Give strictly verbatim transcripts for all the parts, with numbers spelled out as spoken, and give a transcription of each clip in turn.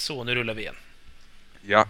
Så, nu rullar vi igen. Ja.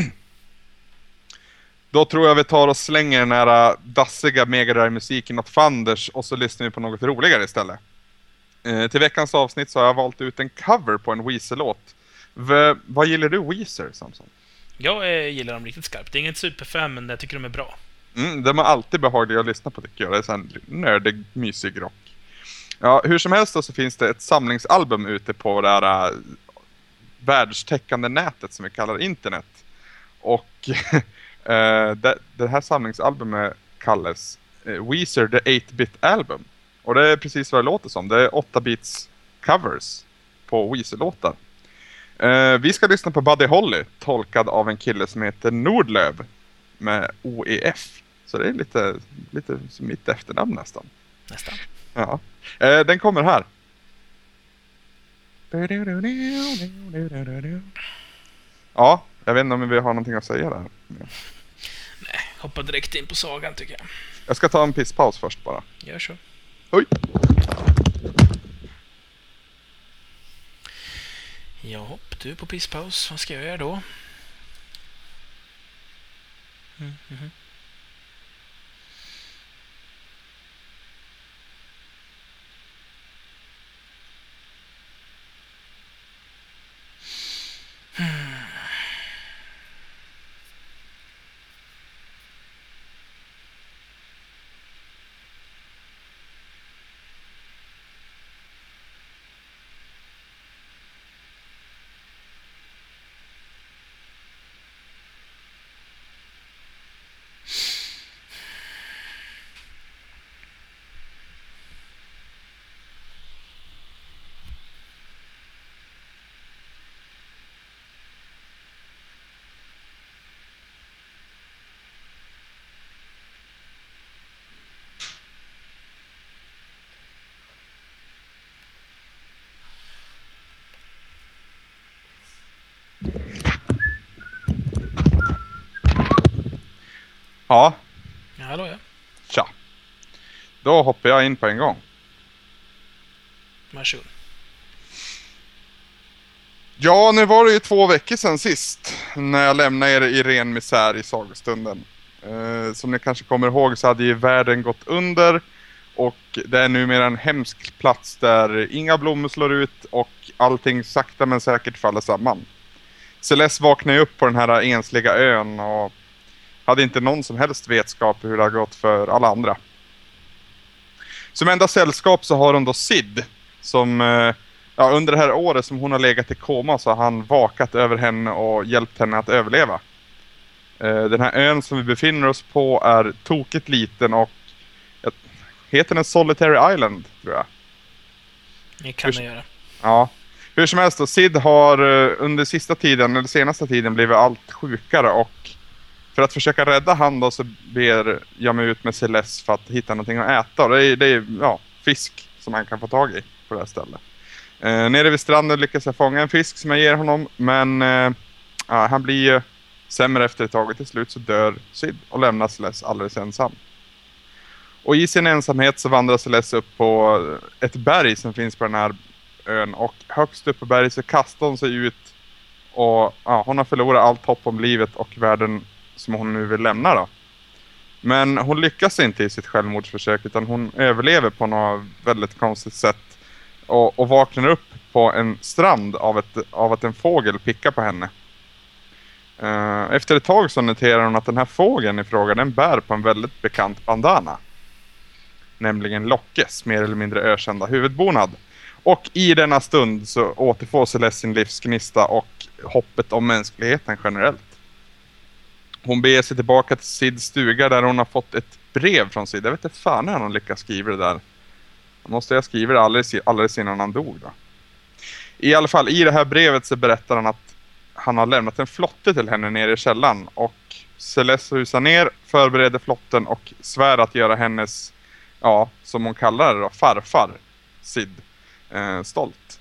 Då tror jag vi tar och slänger den här dassiga Mega Drive-musiken åt fanders och så lyssnar vi på något roligare istället. Eh, till veckans avsnitt så har jag valt ut en cover på en Weezer-låt. V- vad gillar du Weezer, Samson? Jag eh, gillar dem riktigt skarpt. Det är inget superfan, men jag tycker de är bra. Mm, de är alltid behagliga att lyssna på, tycker jag. Det är sån nördig, mysig rock. Ja, hur som helst då så finns det ett samlingsalbum ute på det här uh, världstäckande nätet som vi kallar internet. Och uh, det, det här samlingsalbumet kallas uh, Weezer The eight-bit Album. Och det är precis vad det låter som. Det är åtta-bits covers på Weezer-låtar. Uh, vi ska lyssna på Buddy Holly, tolkad av en kille som heter Nordlöv med O E F. Så det är lite, lite som mitt efternamn nästan. Nästan. Ja. Uh, den kommer här. Ja, jag vet inte om vi har någonting att säga där. Nej, hoppa direkt in på sagan tycker jag. Jag ska ta en pisspaus först bara. Gör så. Oj. Ja, hopp, du är på pisspaus. Vad ska jag göra då? Mm, mm. Hmm. Ja. Ja, hallå ja. Tja. Då hoppar jag in på en gång. Varsågod. Ja, nu var det ju två veckor sedan sist när jag lämnade er i ren misär i sagostunden. Eh, som ni kanske kommer ihåg så hade ju världen gått under och det är numera en hemsk plats där inga blommor slår ut och allting sakta men säkert faller samman. Celeste vaknade upp på den här ensliga ön och hade inte någon som helst vetskap hur det har gått för alla andra. Som enda sällskap så har hon då Sid som ja, under det här året som hon har legat i koma så har han vakat över henne och hjälpt henne att överleva. Den här ön som vi befinner oss på är tokigt liten och heter den Solitary Island, tror jag. Det kan hur, jag göra. Ja. Hur som helst då, Sid har under sista tiden, eller senaste tiden, blivit allt sjukare och för att försöka rädda han då så ber jag mig ut med Celeste för att hitta någonting att äta. Det är, det är ja, fisk som han kan få tag i på det här stället. Eh, nere vid stranden lyckas jag fånga en fisk som jag ger honom. Men eh, ja, han blir eh, sämre efter ett tag och till slut så dör Sid och lämnar Celeste alldeles ensam. Och i sin ensamhet så vandrar Celeste upp på ett berg som finns på den här ön. Och högst upp på berget så kastar hon sig ut och ja, hon har förlorat allt hopp om livet och världen som hon nu vill lämna då. Men hon lyckas inte i sitt självmordsförsök utan hon överlever på något väldigt konstigt sätt och, och vaknar upp på en strand av, ett, av att en fågel pickar på henne. Uh, efter ett tag så noterar hon att den här fågeln i fråga den bär på en väldigt bekant bandana. Nämligen Lockes mer eller mindre ökända huvudbonad. Och i denna stund så återfår Celeste sin livsgnista och hoppet om mänskligheten generellt. Hon beger sig tillbaka till Sids stuga där hon har fått ett brev från Sid. Jag vet inte fan när hon lyckas skriva det där. Måste jag skriva det alldeles, alldeles innan han dog då. I alla fall, i det här brevet så berättar han att han har lämnat en flotte till henne nere i källan. Och Celeste rusar ner, förbereder flotten och svär att göra hennes, ja, som hon kallar det då, farfar, Sid, eh, stolt.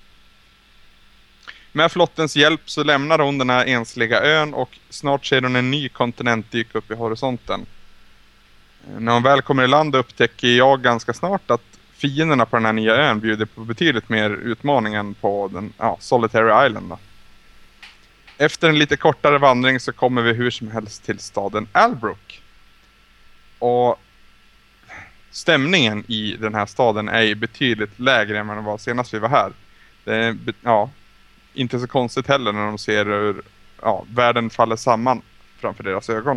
Med flottens hjälp så lämnar hon den här ensliga ön och snart ser hon en ny kontinent dyka upp i horisonten. När hon väl kommer i land upptäcker jag ganska snart att fienderna på den här nya ön bjuder på betydligt mer utmaning än på den ja, Solitary Island. Då. efter en lite kortare vandring så kommer vi hur som helst till staden Albrook. Och stämningen i den här staden är betydligt lägre än vad den var senast vi var här. Det är, ja, inte så konstigt heller när de ser hur ja, världen faller samman framför deras ögon.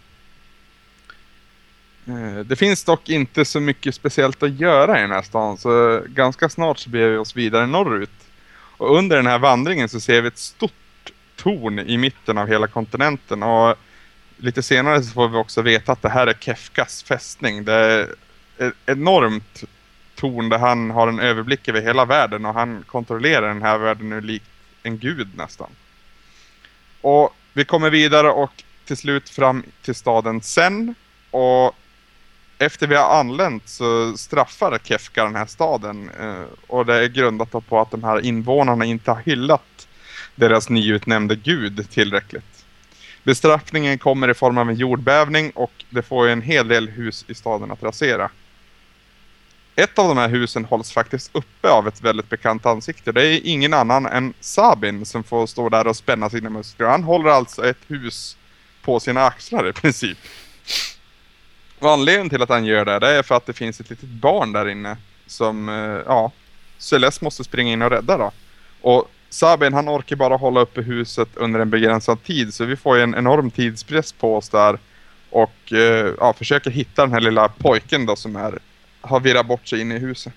Det finns dock inte så mycket speciellt att göra i den här stan, så ganska snart så beger vi oss vidare norrut. Och under den här vandringen så ser vi ett stort torn i mitten av hela kontinenten, och lite senare så får vi också veta att det här är Kefkas fästning. Det är ett enormt torn där han har en överblick över hela världen, och han kontrollerar den här världen nu likt en gud nästan. Och vi kommer vidare och till slut fram till staden Sen, och efter vi har anlänt så straffar Kefka den här staden, och det är grundat på att de här invånarna inte har hyllat deras nyutnämnde gud tillräckligt. Bestraffningen kommer i form av en jordbävning, och det får en hel del hus i staden att rasera. Ett av de här husen hålls faktiskt uppe av ett väldigt bekant ansikte. Det är ingen annan än Sabin som får stå där och spänna sina muskler. Han håller alltså ett hus på sina axlar i princip. Och anledningen till att han gör det, det är för att det finns ett litet barn där inne som, ja, Celeste måste springa in och rädda då. Och Sabin, han orkar bara hålla uppe huset under en begränsad tid, så vi får en enorm tidspress på oss där, och ja, försöker hitta den här lilla pojken då som är, har virrat bort sig in i huset.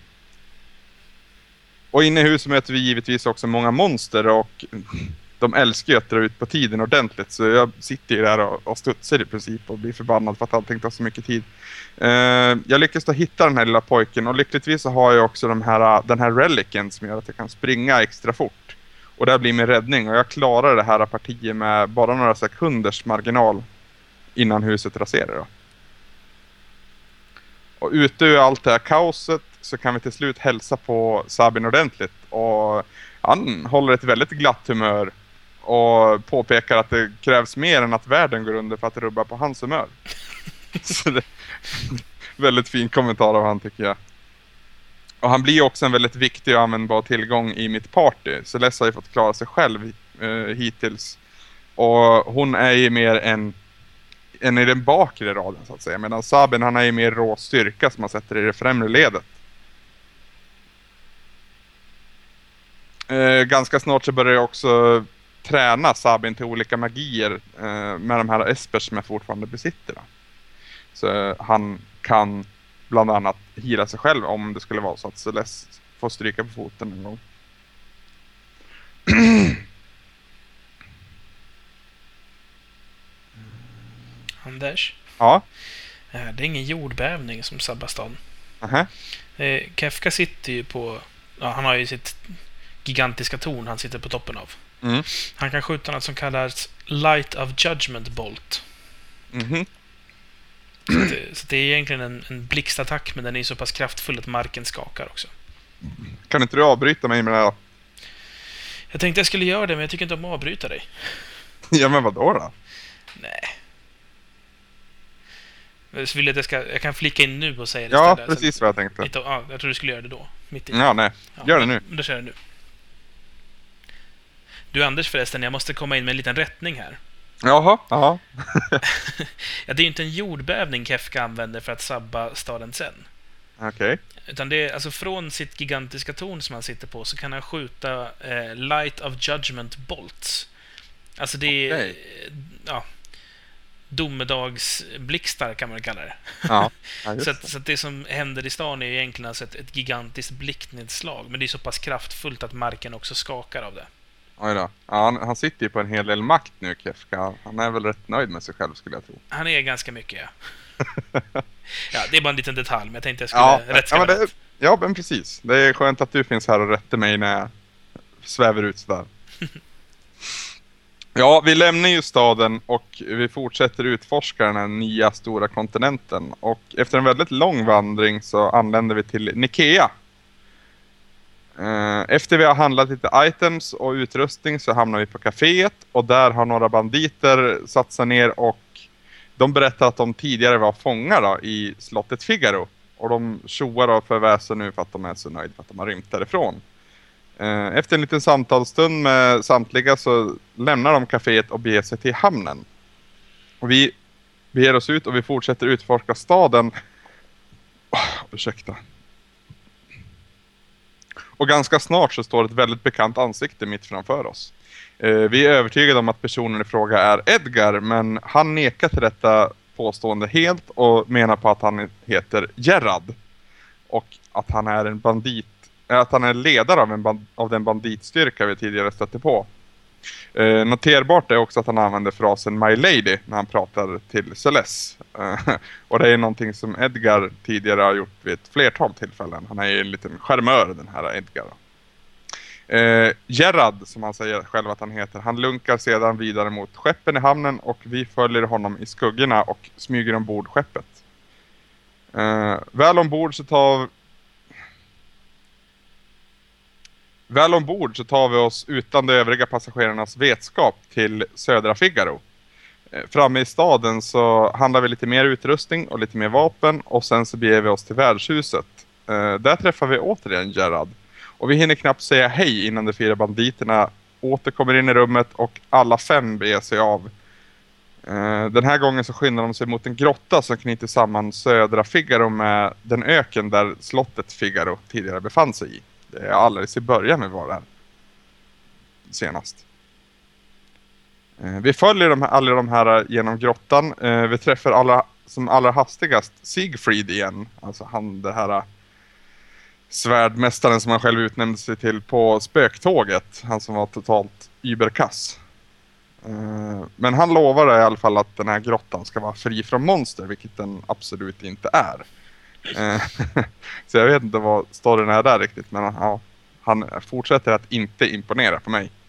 Och inne i huset möter vi givetvis också många monster, och de älskar ju att dra ut på tiden ordentligt, så jag sitter ju där och, och studsar i princip och blir förbannad för att allting tar så mycket tid. Uh, jag lyckas då hitta den här lilla pojken, och lyckligtvis så har jag också de här, den här relicen som gör att jag kan springa extra fort. Och det blir min räddning, och jag klarar det här partiet med bara några sekunders marginal innan huset raserar då. Och ute ur allt det här kaoset så kan vi till slut hälsa på Sabin ordentligt, och han håller ett väldigt glatt humör och påpekar att det krävs mer än att världen går under för att rubba på hans humör. Så det är väldigt fin kommentar av han, tycker jag. Och han blir också en väldigt viktig och användbar tillgång i mitt party. Celeste har ju fått klara sig själv eh, hittills. Och hon är ju mer en, en i den bakre raden så att säga. Medan Sabin, han är ju mer rå styrka som man sätter i det främre ledet. Eh, ganska snart så börjar jag också träna Sabin till olika magier eh, med de här espers som jag fortfarande besitter då. Så eh, han kan bland annat hila sig själv om det skulle vara så att Celeste får stryka på foten en gång. Anders? Ja? Det är ingen jordbävning som sabbar staden. Uh-huh. Eh, Kefka sitter ju på... Ja, han har ju sitt gigantiska torn han sitter på toppen av. Mm. Han kan skjuta något som kallas Light of Judgment Bolt. Mhm. Så det, så det är egentligen en, en blixtattack, men den är så pass kraftfull att marken skakar också. Kan inte du avbryta mig med det här? Jag tänkte jag skulle göra det, men jag tycker inte om att avbryta dig. Ja, men vadå då? Nej. Så vill jag, att jag, ska, jag kan flika in nu och säga det Ja, istället. precis Så, vad jag tänkte. inte, ja, jag tror du skulle göra det då. Mitt i. Ja, nej. Gör det nu. Ja, då kör jag nu. Du Anders förresten, jag måste komma in med en liten rättning här. Jaha, jaha. Ja, det är ju inte en jordbävning Kefka använder för att sabba staden Sen. Okej. Okay. Utan det är alltså från sitt gigantiska torn som han sitter på så kan han skjuta eh, Light of Judgment Bolts. Alltså det är okay. eh, ja, domedagsblixtar kan man kalla det. Ja, ja, så, att, så att det som händer i stan är egentligen alltså ett, ett gigantiskt blicknedslag, men det är så pass kraftfullt att marken också skakar av det. Oj då. Ja, han, han sitter ju på en hel del makt nu, Kefka. Han är väl rätt nöjd med sig själv, skulle jag tro. Han är ganska mycket, ja. Ja, det är bara en liten detalj, men jag tänkte jag skulle ja, rätt ja, men det, ja, men precis. Det är skönt att du finns här och rättar mig när jag svävar ut sådär. Ja, vi lämnar ju staden och vi fortsätter utforska den här nya stora kontinenten. Och efter en väldigt lång vandring så anländer vi till Nikea. Efter vi har handlat lite items och utrustning så hamnar vi på kaféet. Och där har några banditer satt sig ner och de berättar att de tidigare var fångar då, i slottet Figaro. Och de tjoar då för väsen nu för att de är så nöjda för att de har rymt därifrån. Efter en liten samtalsstund med samtliga så lämnar de kaféet och beger sig till hamnen. Och vi beger oss ut och vi fortsätter utforska staden. Oh, ursäkta. Och ganska snart så står ett väldigt bekant ansikte mitt framför oss. Vi är övertygade om att personen i fråga är Edgar, men han nekar till detta påstående helt och menar på att han heter Gerard. Och att han är en bandit, att han är ledare av, en band, av den banditstyrka vi tidigare stötte på. Eh, noterbart är också att han använder frasen My Lady när han pratar till Celeste. Eh, och det är någonting som Edgar tidigare har gjort vid ett flertal tillfällen. Han är ju en liten charmör, den här Edgar. Eh, Gerard, som han säger själv att han heter, han lunkar sedan vidare mot skeppen i hamnen och vi följer honom i skuggorna och smyger ombord skeppet. Eh, väl ombord så tar Väl ombord så tar vi oss utan de övriga passagerarnas vetskap till södra Figaro. Eh, framme i staden så handlar vi lite mer utrustning och lite mer vapen och sen så beger vi oss till värdshuset. Eh, där träffar vi återigen Gerard. Och vi hinner knappt säga hej innan de fyra banditerna åter kommer in i rummet och alla fem beger sig av. Uh, den här gången så skyndar de sig mot en grotta som knyter samman södra Figaro med den öken där slottet Figaro tidigare befann sig i. Det är alldeles i början med var där senast. Uh, vi följer de här, alla de här genom grottan. Uh, vi träffar alla, som allra hastigast Siegfried igen. Alltså han det här... svärdmästaren som han själv utnämnde sig till på spöktåget. Han som var totalt überkass. Uh, men han lovade i alla fall att den här grottan ska vara fri från monster, vilket den absolut inte är. Uh, så jag vet inte vad storyn är där riktigt, men ja, han fortsätter att inte imponera på mig.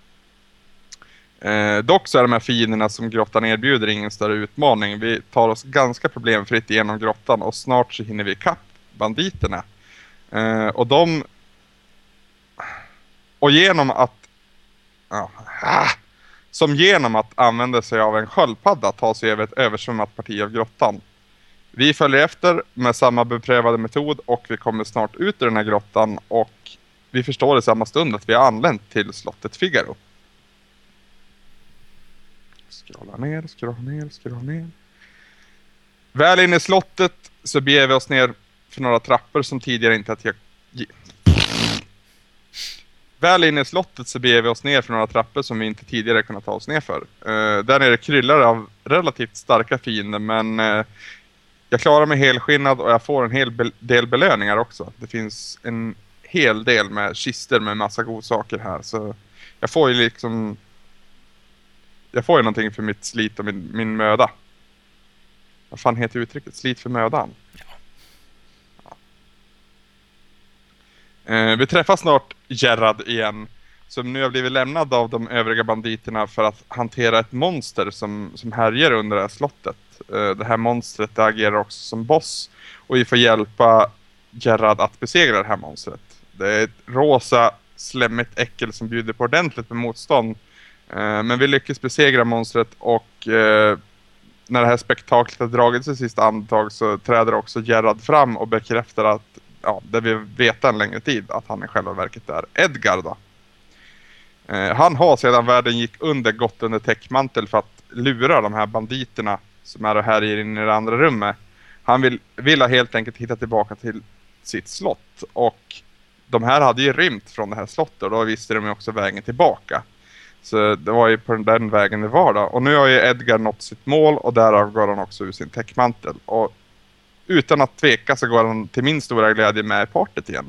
Uh, dock så är de här fienderna som grottan erbjuder ingen större utmaning. Vi tar oss ganska problemfritt igenom grottan och snart så hinner vi kapp banditerna. Uh, och de och genom att uh, ah, som genom att använda sig av en sköldpadda tar sig över ett översvämmat parti av grottan. Vi följer efter med samma beprövade metod och vi kommer snart ut ur den här grottan och vi förstår i samma stund att vi har anlänt till slottet Figaro. Scrolla ner, scrolla ner, scrolla ner. Väl in i slottet så beger vi oss ner för några trappor som tidigare inte att jag... Väl inne i slottet så beger vi oss ner för några trappor som vi inte tidigare kunnat ta oss ner för. Uh, där nere kryllar av relativt starka fiender, men uh, jag klarar mig helskinnad och jag får en hel be- del belöningar också. Det finns en hel del med kister med massa godsaker här, så jag får ju liksom... Jag får ju någonting för mitt slit och min, min möda. Vad fan heter uttrycket? Slit för mödan. Eh, vi träffar snart Gerard igen, som nu har blivit lämnad av de övriga banditerna för att hantera ett monster som, som härjer under det här slottet. Eh, det här monstret agerar också som boss och vi får hjälpa Gerard att besegra det här monstret. Det är ett rosa, slemmigt äckel som bjuder på ordentligt med motstånd. Eh, men vi lyckas besegra monstret och eh, när det här spektaklet har dragit sig sista andetag så träder också Gerard fram och bekräftar att ja, det vi vet en längre tid att han i själva verket är Edgar då. Eh, han har sedan världen gick under gått under täckmantel för att lura de här banditerna som är här inne i det andra rummet. Han vill, vill helt enkelt hitta tillbaka till sitt slott och de här hade ju rymt från det här slottet och då visste de ju också vägen tillbaka. Så det var ju på den vägen det var då. Och nu har ju Edgar nått sitt mål och därav går han också ur sin täckmantel. Och utan att tveka så går han till min stora glädje med i partyt igen.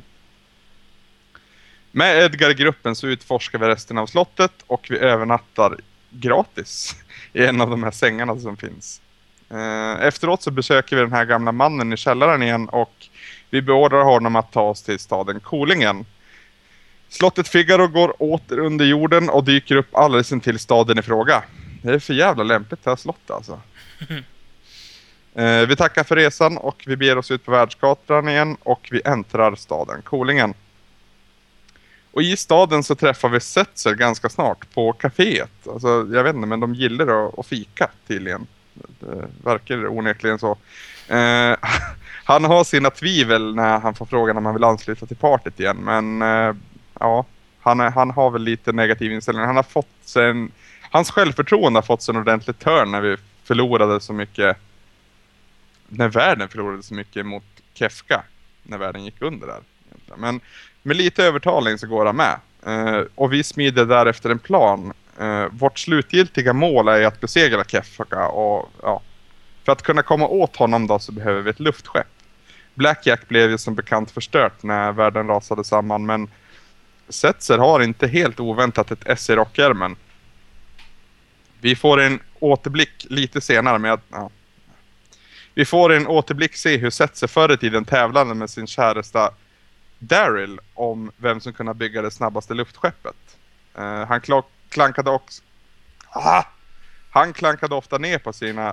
Med Edgar-gruppen så utforskar vi resten av slottet och vi övernattar gratis i en av de här sängarna som finns. Efteråt så besöker vi den här gamla mannen i källaren igen och vi beordrar honom att ta oss till staden Kolingen. Slottet Figaro går åter under jorden och dyker upp alldeles intill staden i fråga. Det är för jävla lämpligt det här slottet alltså. eh, vi tackar för resan och vi beger oss ut på världskartan igen och vi äntrar staden Kolingen. Och i staden så träffar vi Setzer ganska snart på kaféet. Alltså jag vet inte, men de gillar att, att fika tydligen. Det verkar onekligen så. Eh, han har sina tvivel när han får frågan om han vill ansluta till partyt igen. Men eh, ja, Han, är, han har väl lite negativ inställning. Han har fått sen, hans självförtroende har fått sig en ordentlig törn när vi förlorade så mycket, när världen förlorade så mycket mot Kefka, när världen gick under där. Men med lite övertalning så går han med. Uh, och vi smider därefter en plan. Uh, vårt slutgiltiga mål är att besegra Kefka. Och, ja, för att kunna komma åt honom då så behöver vi ett luftskepp. Blackjack blev ju som bekant förstört när världen rasade samman. Men Setzer har inte helt oväntat ett S i rockärmen. Vi får en återblick lite senare med att... Ja. Vi får en återblick se hur Setzer förr i tiden tävlade med sin käresta Daryl om vem som kunde bygga det snabbaste luftskeppet. Uh, han kl- klankade också... Ah! Han klankade ofta ner på sina...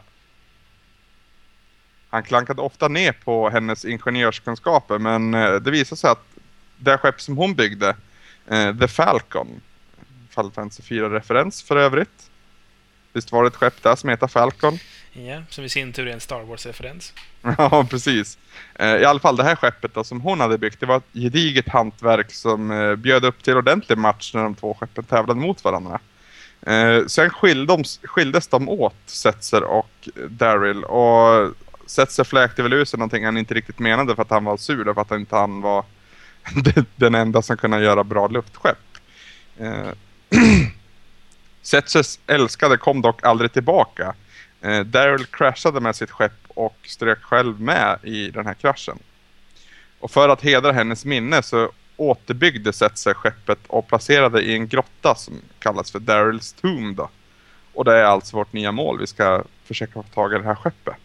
Han klankade ofta ner på hennes ingenjörskunskaper, men uh, det visade sig att det skepp som hon byggde, uh, The Falcon, Final Fantasy fyra-referens för övrigt. Visst var det ett skepp där som heter Falcon? Ja, som i sin tur är en Star Wars-referens. Ja, precis. I alla fall det här skeppet då, som hon hade byggt, det var ett gediget hantverk som eh, bjöd upp till ordentlig match när de två skeppen tävlade mot varandra. Eh, sen skildes, skildes de åt, Setzer och Daryl. Och Setzer fläkte väl ur sig någonting han inte riktigt menade för att han var sur, för att han inte han var den enda som kunde göra bra luftskepp. Eh, Setzers älskade kom dock aldrig tillbaka. Eh, Daryl kraschade med sitt skepp och strök själv med i den här kraschen. Och för att hedra hennes minne så återbyggde Setzer skeppet och placerade i en grotta som kallas för Daryls Tomb då. Och det är alltså vårt nya mål. Vi ska försöka få tag i det här skeppet.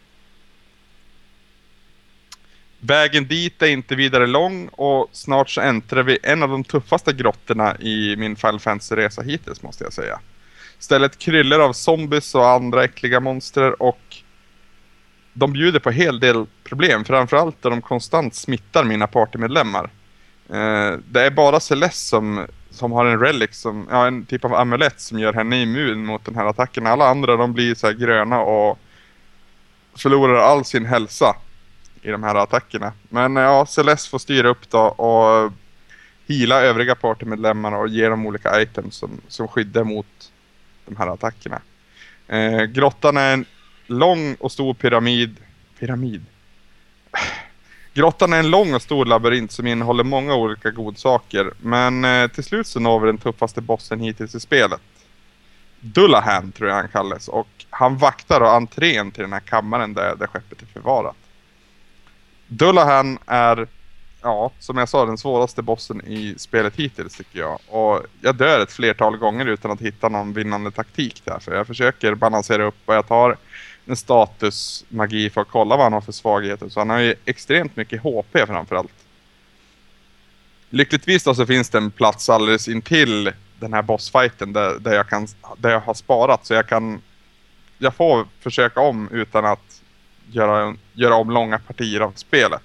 Vägen dit är inte vidare lång och snart så äntrar vi en av de tuffaste grottorna i min Final Fantasy-resa hittills, måste jag säga. Stället kryllar av zombies och andra äckliga monster och de bjuder på hel del problem, framförallt där de konstant smittar mina partymedlemmar. Eh, det är bara Celeste som, som har en relic, som, ja, en typ av amulett som gör henne immun mot den här attacken. Alla andra de blir så här gröna och förlorar all sin hälsa i de här attackerna. Men ja, Celeste får styra upp då och hila övriga partymedlemmar och ge dem olika items som, som skyddar mot de här attackerna. Eh, grottan är en lång och stor pyramid. Pyramid. Grottan är en lång och stor labyrint som innehåller många olika godsaker. Men eh, till slut så når vi den tuffaste bossen hittills i spelet. Dullahan tror jag han kallas. Och han vaktar och entrén till den här kammaren där, där skeppet är förvarat. Dullahan är, ja, som jag sa, den svåraste bossen i spelet hittills tycker jag. Och jag dör ett flertal gånger utan att hitta någon vinnande taktik där. För jag försöker balansera upp och jag tar en statusmagi för att kolla vad han har för svagheter. Så han har ju extremt mycket H P framförallt. Lyckligtvis då så finns det en plats alldeles intill den här bossfighten där, där, jag, kan, där jag har sparat. Så jag kan, jag får försöka om utan att göra, göra om långa partier av spelet.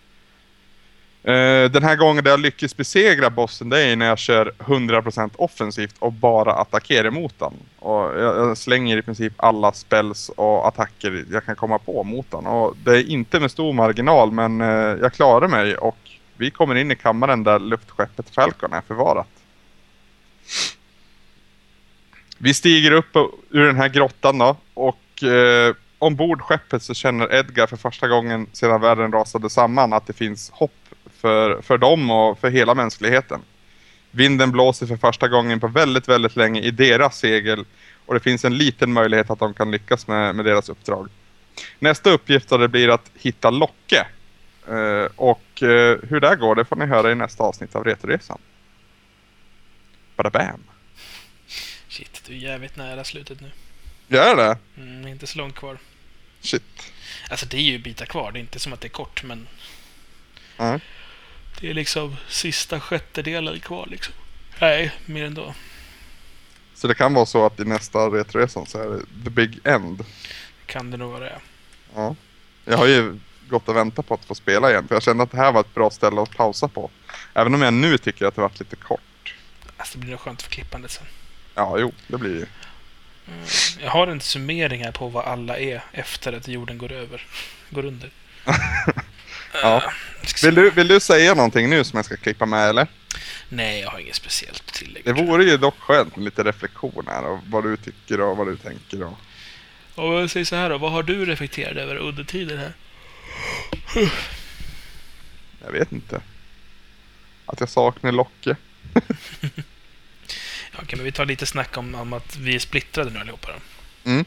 Uh, den här gången där jag lyckas besegra bossen, det är när jag kör hundra procent offensivt och bara attackerar mot den. Och jag, jag slänger i princip alla spells och attacker jag kan komma på mot den. Och det är inte med stor marginal, men uh, jag klarar mig och vi kommer in i kammaren där luftskeppet Falcon är förvarat. Vi stiger upp ur den här grottan då och uh, ombord skeppet så känner Edgar för första gången sedan världen rasade samman att det finns hopp För, för dem och för hela mänskligheten. Vinden blåser för första gången på väldigt, väldigt länge i deras segel. Och det finns en liten möjlighet att de kan lyckas med, med deras uppdrag. Nästa uppgift då det blir att hitta Locke. Uh, och uh, hur det går, det får ni höra i nästa avsnitt av Retoresan. Bada bam. Shit, du är jävligt nära slutet nu. Gör det? Mm, inte så långt kvar. Shit. Alltså det är ju bitar kvar, det är inte som att det är kort, men... Mm. Det är liksom sista sjättedelen kvar liksom. Nej, mer än då. Så det kan vara så att i nästa Retoresan så är det the big end. Kan det nog vara det. Ja. Jag har ju gått och väntat på att få spela igen. För jag kände att det här var ett bra ställe att pausa på. Även om jag nu tycker att det varit lite kort. Alltså det blir nog skönt för klippandet sen. Ja, jo, det blir ju. Mm. Jag har en summering här på vad alla är efter att jorden går över. Går under. Ja. Vill du, vill du säga någonting nu som jag ska klippa med, eller? Nej, jag har inget speciellt tillägg. Det vore ju dock skönt med lite reflektion här och vad du tycker och vad du tänker. Och... Och jag säger så här då, vad har du reflekterat över under tiden här? Jag vet inte. Att jag saknar Locke. Okej, men vi tar lite snack om, om att vi är splittrade nu allihopa då. Mm.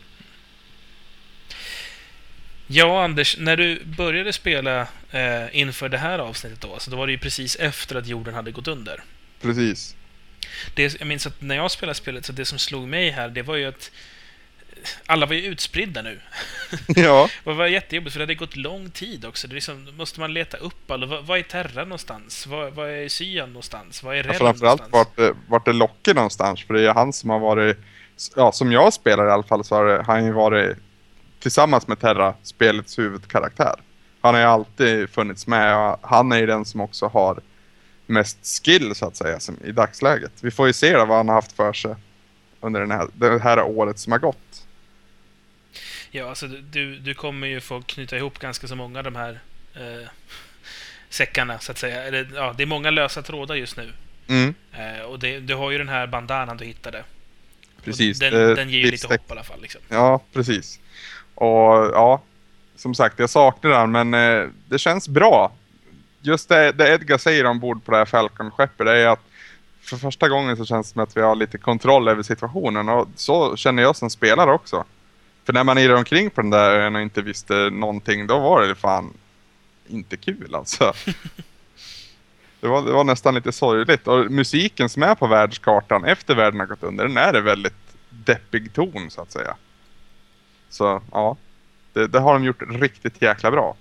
Ja, Anders, när du började spela eh, inför det här avsnittet då, så då var det ju precis efter att jorden hade gått under. Precis. Det, jag minns att när jag spelade spelet, så det som slog mig här, det var ju att alla var ju utspridda nu. Ja. Det var jättejobbigt, för det hade gått lång tid också. Det är liksom, måste man leta upp alla. Vad, vad är Terra någonstans? Vad, vad är Cyan någonstans? Vad är Relm Ja, framförallt någonstans? vart, vart är Locke någonstans? För det är han som har varit... Ja, som jag spelar i alla fall så har det, han ju varit tillsammans med Terra spelets huvudkaraktär. Han har ju alltid funnits med och han är ju den som också har mest skill så att säga som i dagsläget. Vi får ju se då vad han har haft för sig under den här, det här året som har gått. Ja, alltså du, du kommer ju få knyta ihop ganska så många av de här eh, säckarna så att säga. Eller, ja, det är många lösa trådar just nu. Mm. Eh, och det, du har ju den här bandanan du hittade. Precis. Den, eh, den ger ju lite livsteck- hopp i alla fall. Liksom. Ja, precis. Och ja, som sagt, jag saknar den, men eh, det känns bra. Just det, det Edgar säger ombord på det här Falcon-skeppet, det är att för första gången så känns det som att vi har lite kontroll över situationen. Och så känner jag som spelare också. För när man är omkring på den där ön och inte visste någonting, då var det fan inte kul alltså. Det var, det var nästan lite sorgligt. Och musiken som är på världskartan efter världen har gått under, den är det väldigt deppig ton så att säga. Så ja, det, det har de gjort riktigt jäkla bra.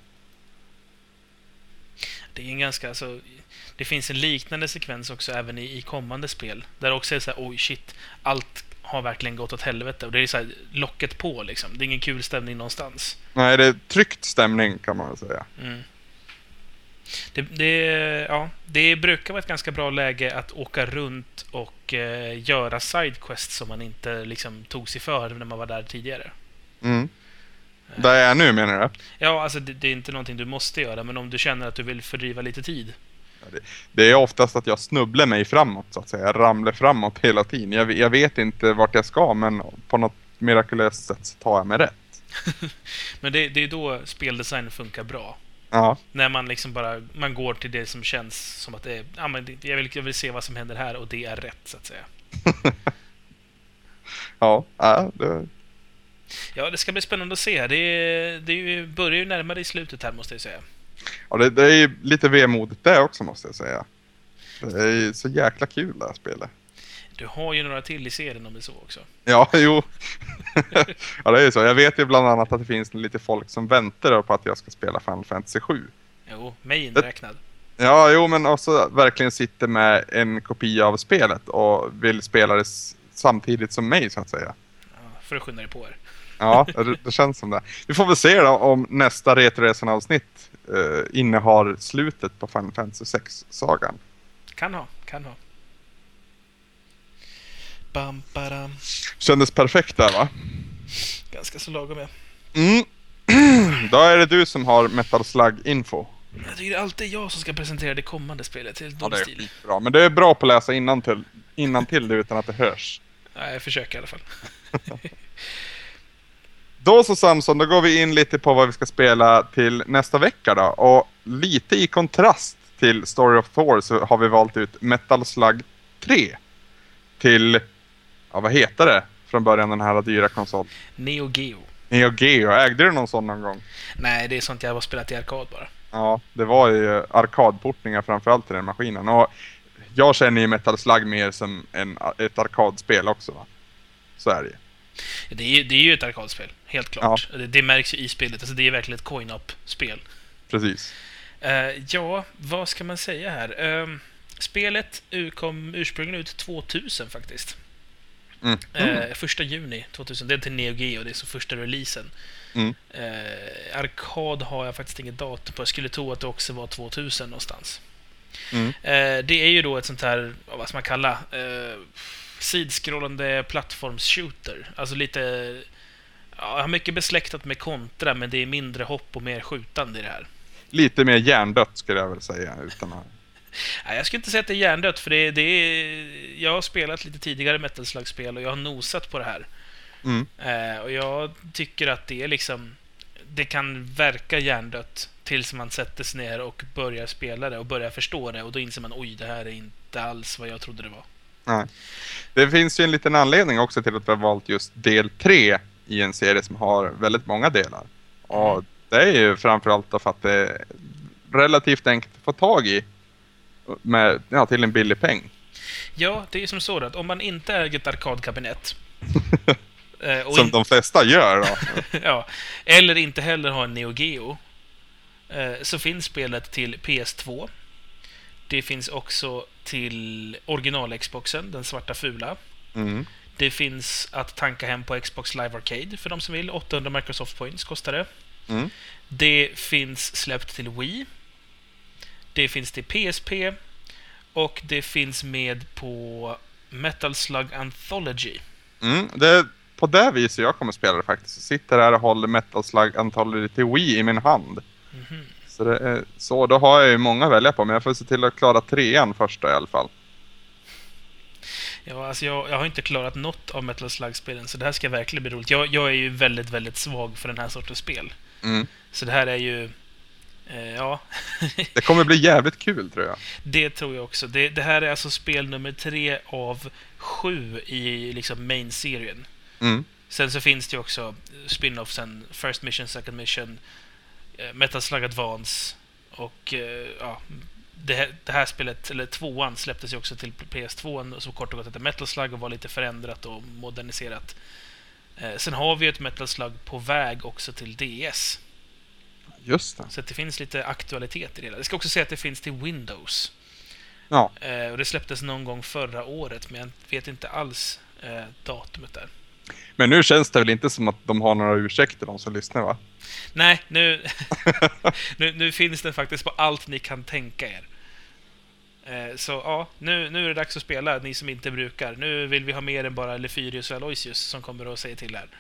Det är en ganska, alltså, det finns en liknande sekvens också även i, i kommande spel. Där också är så här, oj shit, allt har verkligen gått åt helvete. Och det är så här, locket på liksom. Det är ingen kul stämning någonstans. Nej, det är tryckt stämning kan man väl säga. Mm. Det, det, ja, det brukar vara ett ganska bra läge att åka runt och eh, göra sidequests som man inte liksom tog sig för när man var där tidigare. Mm. Där är jag nu menar du? Ja, alltså det, det är inte någonting du måste göra, men om du känner att du vill fördriva lite tid. Det, det är oftast att jag snubblar mig framåt så att säga. Jag ramlar framåt hela tiden. Jag, jag vet inte vart jag ska, men på något mirakulöst sätt så tar jag mig rätt. Men det, det är då speldesign funkar bra. Ja. När man liksom bara man går till det som känns som att det är, ja, men jag, vill, jag vill se vad som händer här och det är rätt så att säga. Ja, ja det... Ja, det ska bli spännande att se. Det, det börjar ju närmare i slutet här måste jag säga. Ja, det, det är ju lite vemodigt det också måste jag säga. Det är ju så jäkla kul det här spelet. Du har ju några till i serien om det så också. Ja, jo. Ja, det är ju så. Jag vet ju bland annat att det finns lite folk som väntar på att jag ska spela Final Fantasy sju. Jo, mig inräknad. Ja, jo, men också verkligen sitter med en kopia av spelet och vill spela det s- samtidigt som mig så att säga. Ja, för att skynda dig på er. Ja, det, det känns som det. Vi får väl se då om nästa Retroresan-avsnitt eh, innehar slutet på Final Fantasy sex-sagan. Kan ha, kan ha. Bam, badam. Kändes perfekt där va? Ganska så lagom med. Mm. Då är det du som har Metal Slug-info. Jag tycker det är alltid jag som ska presentera det kommande spelet. Det är Ja, dålig det är stil. bra. Men det är bra på att läsa innantill, innantill det utan att det hörs. Nej, jag försöker i alla fall. Då så Samson, då går vi in lite på vad vi ska spela till nästa vecka då. Och lite i kontrast till Story of Thor så har vi valt ut Metal Slug tre. Till, ja vad heter det från början den här dyra konsolen? Neo Geo. Neo Geo, ägde du någon sån någon gång? Nej, det är sånt jag har spelat i arkad bara. Ja, det var ju arkadportningar framförallt till den maskinen. Och jag känner ju Metal Slug mer som en, ett arkadspel också va? Så är det ju. Det är ju, det är ju ett arkadspel, helt klart. Ja. Det, det märks ju i spelet. Alltså, det är verkligen ett coin-up-spel. Precis. Uh, ja, vad ska man säga här? Uh, spelet kom ursprungligen ut tvåtusen faktiskt. Mm. Mm. Uh, första juni tvåtusen. Det är till Neo Geo, det är så första releasen. Mm. Uh, arkad har jag faktiskt inget datum på. Jag skulle tro att det också var tvåtusen någonstans. Mm. Uh, det är ju då ett sånt här, vad ska man kalla, uh, sidskrollande plattforms-shooter. Alltså lite, ja, jag har mycket besläktat med kontra, men det är mindre hopp och mer skjutande i det här. Lite mer hjärndött skulle jag väl säga utan att... Nej, jag skulle inte säga att det är hjärndött, för det, det är... Jag har spelat lite tidigare Metal Slug-spel och jag har nosat på det här. Mm. Eh, och jag tycker att det är liksom... Det kan verka hjärndött tills man sätter sig ner och börjar spela det och börjar förstå det. Och då inser man, oj, det här är inte alls vad jag trodde det var. Nej. Det finns ju en liten anledning också till att vi har valt just del tre i en serie som har väldigt många delar. Och Mm. det är ju framförallt för att det är relativt enkelt att få tag i med, ja, till en billig peng. Ja, det är som så att om man inte äger ett arkadkabinett eh, och Som in- de flesta gör då. ja, eller inte heller har en Neo Geo, eh, så finns spelet till P S två. Det finns också till original-Xboxen, den svarta fula. Mm. Det finns att tanka hem på Xbox Live Arcade för de som vill. åttahundra Microsoft Points kostar det. Mm. Det finns släppt till Wii. Det finns till P S P. Och det finns med på Metal Slug Anthology. Mm. Det är på det viset jag kommer spela det faktiskt. Jag sitter här och håller Metal Slug Anthology till Wii i min hand. Mhm. Så det är så, då har jag ju många att välja på, men jag får se till att klara trean första i alla fall. Ja, alltså jag, jag har inte klarat något av Metal Slug-spelen, så det här ska verkligen bli roligt. Jag, jag är ju väldigt, väldigt svag för den här sortens spel. Mm. Så det här är ju... Eh, ja, Det kommer bli jävligt kul, tror jag. det tror jag också. Det, det här är alltså spel nummer tre av sju i liksom main-serien. Mm. Sen så finns det ju också spin-offsen, First Mission, Second Mission, eh, Metal Slug Advance och eh, ja, det här, det här spelet, eller tvåan, släpptes ju också till P S två så kort och gott hette Metal Slug och var lite förändrat och moderniserat. Eh, sen har vi ett Metal Slug på väg också till D S. Just det. Så att det finns lite aktualitet i det hela. Jag ska också säga att det finns till Windows. Ja. Eh, och det släpptes någon gång förra året, men jag vet inte alls eh, datumet där. Men nu känns det väl inte som att de har några ursäkter, de som lyssnar, va? Nej, nu, nu, nu finns den faktiskt på allt ni kan tänka er. Eh, så ja, nu, nu är det dags att spela, ni som inte brukar. Nu vill vi ha mer än bara Lefyrius och Aloysius som kommer att säga till här.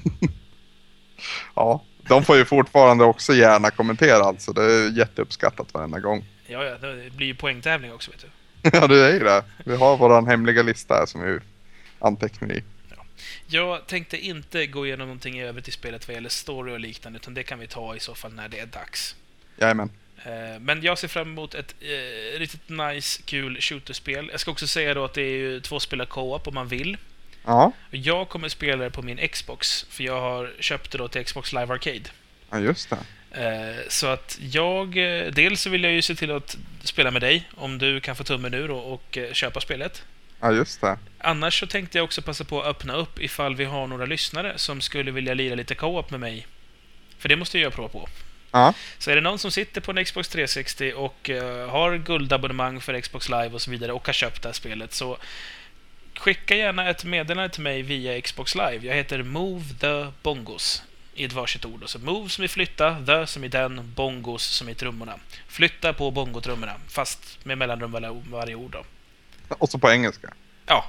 Ja, de får ju fortfarande också gärna kommentera, alltså. Det är jätteuppskattat varenda gång. Ja, ja, det blir ju poängtävling också, vet du. Ja, det är ju det. Vi har våran hemliga lista här som vi antecknar i. Jag tänkte inte gå igenom någonting i övrigt i spelet vad gäller story och liknande, utan det kan vi ta i så fall när det är dags. Jajamän. Eh, Men jag ser fram emot ett eh, riktigt nice, kul shooterspel. Jag ska också säga då att det är ju två spelare co-op om man vill. Ja, Jag kommer spela det på min Xbox, för jag har köpt det då till Xbox Live Arcade. ja just det. Eh, Så att jag... eh, Dels så vill jag ju se till att spela med dig, om du kan få tummen ur och, och eh, köpa spelet. Ja, just det. Annars så tänkte jag också passa på att öppna upp ifall vi har några lyssnare som skulle vilja lira lite co-op med mig. För det måste jag prova på. Ja, Så är det någon som sitter på en Xbox tre sextio och uh, har guldabonnemang för Xbox Live och så vidare och har köpt det här spelet, så skicka gärna ett meddelande till mig via Xbox Live. Jag heter Move the Bongos i ett varsitt ord. Så Move som i flytta, the som i den, bongos som i trummorna. Flytta på bongotrummorna, fast med mellanrum var- varje ord då. och så på engelska. Ja.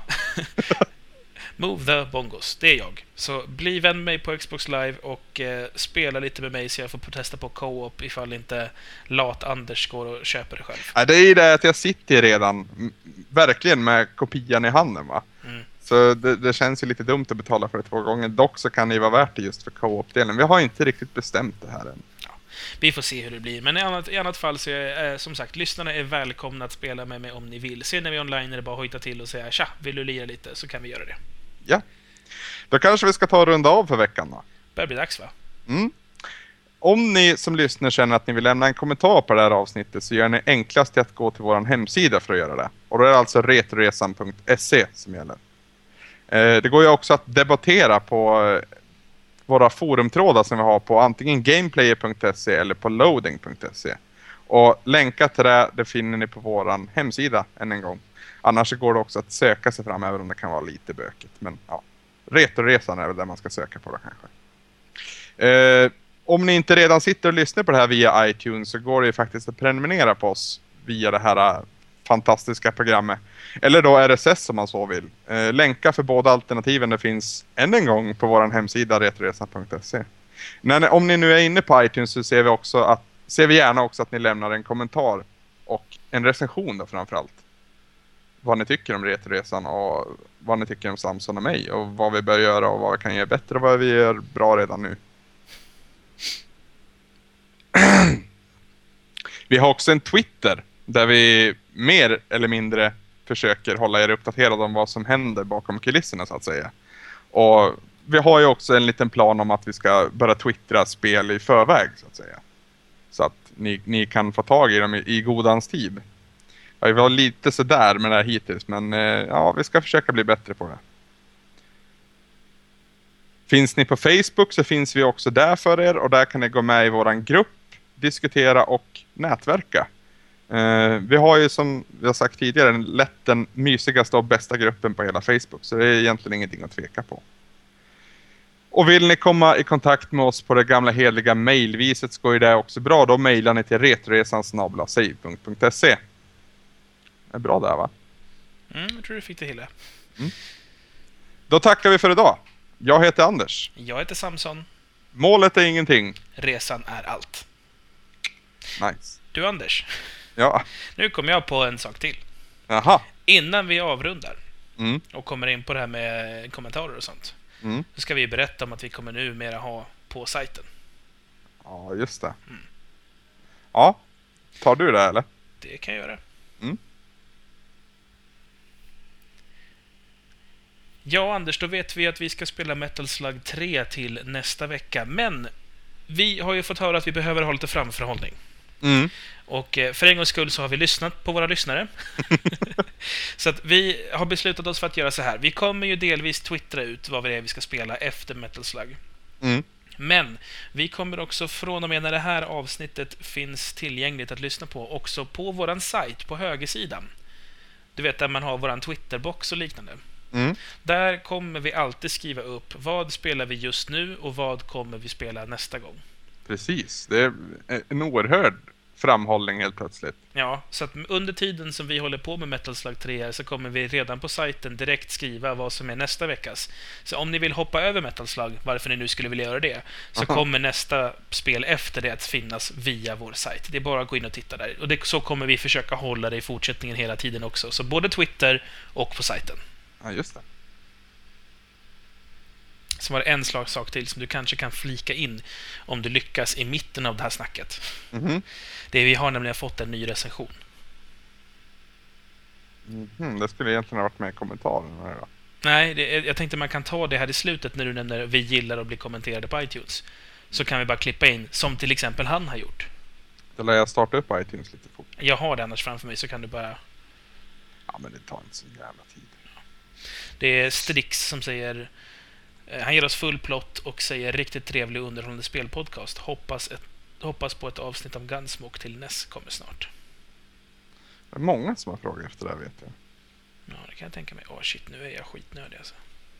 Move the Bongos, det är jag. Så bli vän med mig på Xbox Live och eh, spela lite med mig så jag får testa på co-op ifall inte lat-Anders går och köper det själv. Ja, det är ju det att jag sitter redan m- verkligen med kopian i handen, va? Mm. Så det, det känns ju lite dumt att betala för det två gånger. Dock så kan det ju vara värt det just för co-op-delen. Vi har inte riktigt bestämt det här än. Vi får se hur det blir. Men i annat, i annat fall så är eh, som sagt, lyssnarna är välkomna att spela med mig om ni vill. Sen när vi är online är det bara att hojta till och säga tja, vill du lira lite, så kan vi göra det. Ja. Då kanske vi ska ta och runda av för veckan då. Börjar bli dags, va? Mm. Om ni som lyssnar känner att ni vill lämna en kommentar på det här avsnittet så gör ni enklast att gå till vår hemsida för att göra det. Och då är det alltså retroresan punkt se som gäller. Eh, det går ju också att debattera på eh, våra forumtrådar som vi har på antingen gameplayer punkt se eller på loading punkt se. Och länkar till det, det finner ni på vår hemsida än en gång. Annars går det också att söka sig fram, även om det kan vara lite bökigt. Men ja, Retroresan är väl där man ska söka på det kanske. Eh, om ni inte redan sitter och lyssnar på det här via iTunes så går det ju faktiskt att prenumerera på oss via det här uh, fantastiska programmet. Eller då R S S om man så vill. Eh, länkar för båda alternativen det finns än en gång på vår hemsida retroresan punkt se. När, om ni nu är inne på iTunes så ser vi, också att, ser vi gärna också att ni lämnar en kommentar Och en recension då framförallt. Vad ni tycker om Retroresan och vad ni tycker om Samson och mig. Och vad vi bör göra och vad vi kan göra bättre och vad vi gör bra redan nu. Vi har också en Twitter där vi mer eller mindre försöker hålla er uppdaterade om vad som händer bakom kulisserna så att säga. Och vi har ju också en liten plan om att vi ska börja twittra spel i förväg så att säga. Så att ni, ni kan få tag i dem i, i godans tid. Ja, vi var lite sådär med det här hittills, men eh, ja, vi ska försöka bli bättre på det. Finns ni på Facebook så finns vi också där för er och där kan ni gå med i våran grupp, diskutera och nätverka. Eh, vi har ju som vi har sagt tidigare en lätt den mysigaste och bästa gruppen på hela Facebook, så det är egentligen ingenting att tveka på. Och vill ni komma i kontakt med oss på det gamla heliga mejlviset så går ju det också bra. Då mejlar ni till retroresan snabel-a save punkt se. Det är bra där va? Mm, jag tror du fick det hela. Mm. Då tackar vi för idag. Jag heter Anders. Jag heter Samson. Målet är ingenting. Resan är allt. Nice. Du Anders. Ja. Nu kommer jag på en sak till. Jaha. Innan vi avrundar Mm. och kommer in på det här med kommentarer och sånt. Mm. Så ska vi berätta om att vi kommer nu mera ha på sajten. Ja, just det. Mm. Ja. Tar du det eller? Det kan jag göra. Mm. Ja, Anders, då vet vi att vi ska spela Metal Slug tre till nästa vecka. Men vi har ju fått höra att vi behöver ha lite framförhållning. Mm. Och för en gångs skull så har vi lyssnat på våra lyssnare. Så att vi har beslutat oss för att göra så här. Vi kommer ju delvis twittra ut vad det är vi ska spela efter Metal Slug. Mm. Men vi kommer också från och med när det här avsnittet finns tillgängligt att lyssna på också på våran sajt på högersidan. Du vet där man har våran Twitterbox och liknande. Mm. Där kommer vi alltid skriva upp vad spelar vi just nu och vad kommer vi spela nästa gång. Precis. Det är en oerhörd framhållning helt plötsligt. Ja, så att under tiden som vi håller på med Metal Slug tre så kommer vi redan på sajten direkt skriva vad som är nästa veckas. Så om ni vill hoppa över Metal Slug, varför ni nu skulle vilja göra det, så Aha. kommer nästa spel efter det att finnas via vår sajt. Det är bara att gå in och titta där. Och det, så kommer vi försöka hålla det i fortsättningen hela tiden också. Så både Twitter och på sajten. Ja, just det. Så var det en slags sak till som du kanske kan flika in om du lyckas i mitten av det här snacket. Mhm. Det är, vi har nämligen fått en ny recension. Mhm. Det skulle egentligen ha varit med i kommentarerna då. Nej, det, jag tänkte man kan ta det här i slutet när du nämner vi gillar att bli kommenterade på iTunes. Så kan vi bara klippa in, som till exempel han har gjort. Då lär jag starta upp iTunes lite fort. Jag har det annars framför mig så kan du bara... Ja, men det tar inte så jävla tid. Det är Strix som säger... eh, Han ger oss full plott och säger riktigt trevlig och underhållande spelpodcast. Hoppas, ett, hoppas på ett avsnitt av Gunsmoke till N E S kommer snart. Det är många som har frågat efter det här, vet jag. Ja, det kan jag tänka mig. Åh oh, shit, nu är jag skitnödig alltså.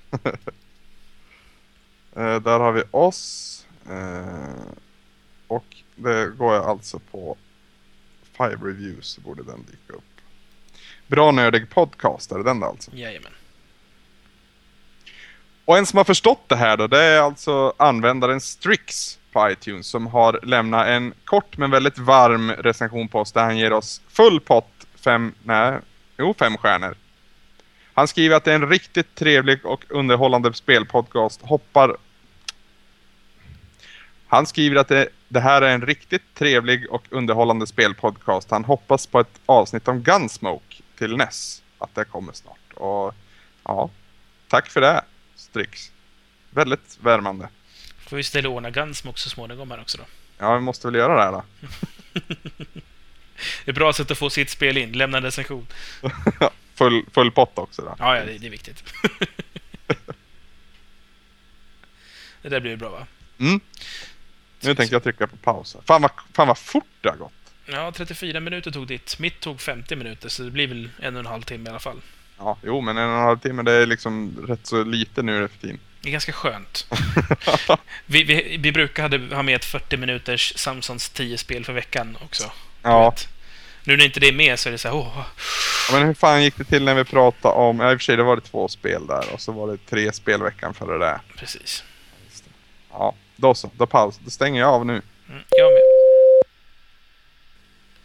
Eh, där har vi oss. Eh, och det går jag alltså på Five Reviews så borde den dyka upp. Bra nördig podcast, är det den där alltså? Jajamän. Och en som har förstått det här då, det är alltså användaren Strix på iTunes som har lämnat en kort men väldigt varm recension på oss där han ger oss full pott fem, nej, jo fem stjärnor. Han skriver att det är en riktigt trevlig och underhållande spelpodcast. Hoppar... Han skriver att det, det här är en riktigt trevlig och underhållande spelpodcast. Han hoppas på ett avsnitt om Gunsmoke till N E S. Att det kommer snart. Och ja, tack för det, Strix. Väldigt värmande. Får vi ställa ordna Gunsmoke så småningom här också då. Ja, vi måste väl göra det här då. Det är bra sätt att få sitt spel in. Lämna en recension. full, full pott också då. Ja, ja det, det är viktigt. Det där blir bra va? Mm. Nu tänker jag trycka på paus. Fan vad, fan vad fort det har gått. Ja, trettiofyra minuter tog ditt. Mitt tog femtio minuter, så det blir väl en och en halv timme i alla fall. Ja, jo, men en och en halv timme det är liksom rätt så lite nu för tiden. Det är ganska skönt. vi, vi, vi brukar ha med ett fyrtio minuters Samsons tio spel för veckan också. Ja. Nu när inte det är med så är det så här, åh. Ja, men hur fan gick det till när vi pratade om... Ja, i och för sig, det var det två spel där. Och så var det tre spelveckan före det. Precis. Ja, då så. Då paus. Då stänger jag av nu. Mm, jag med.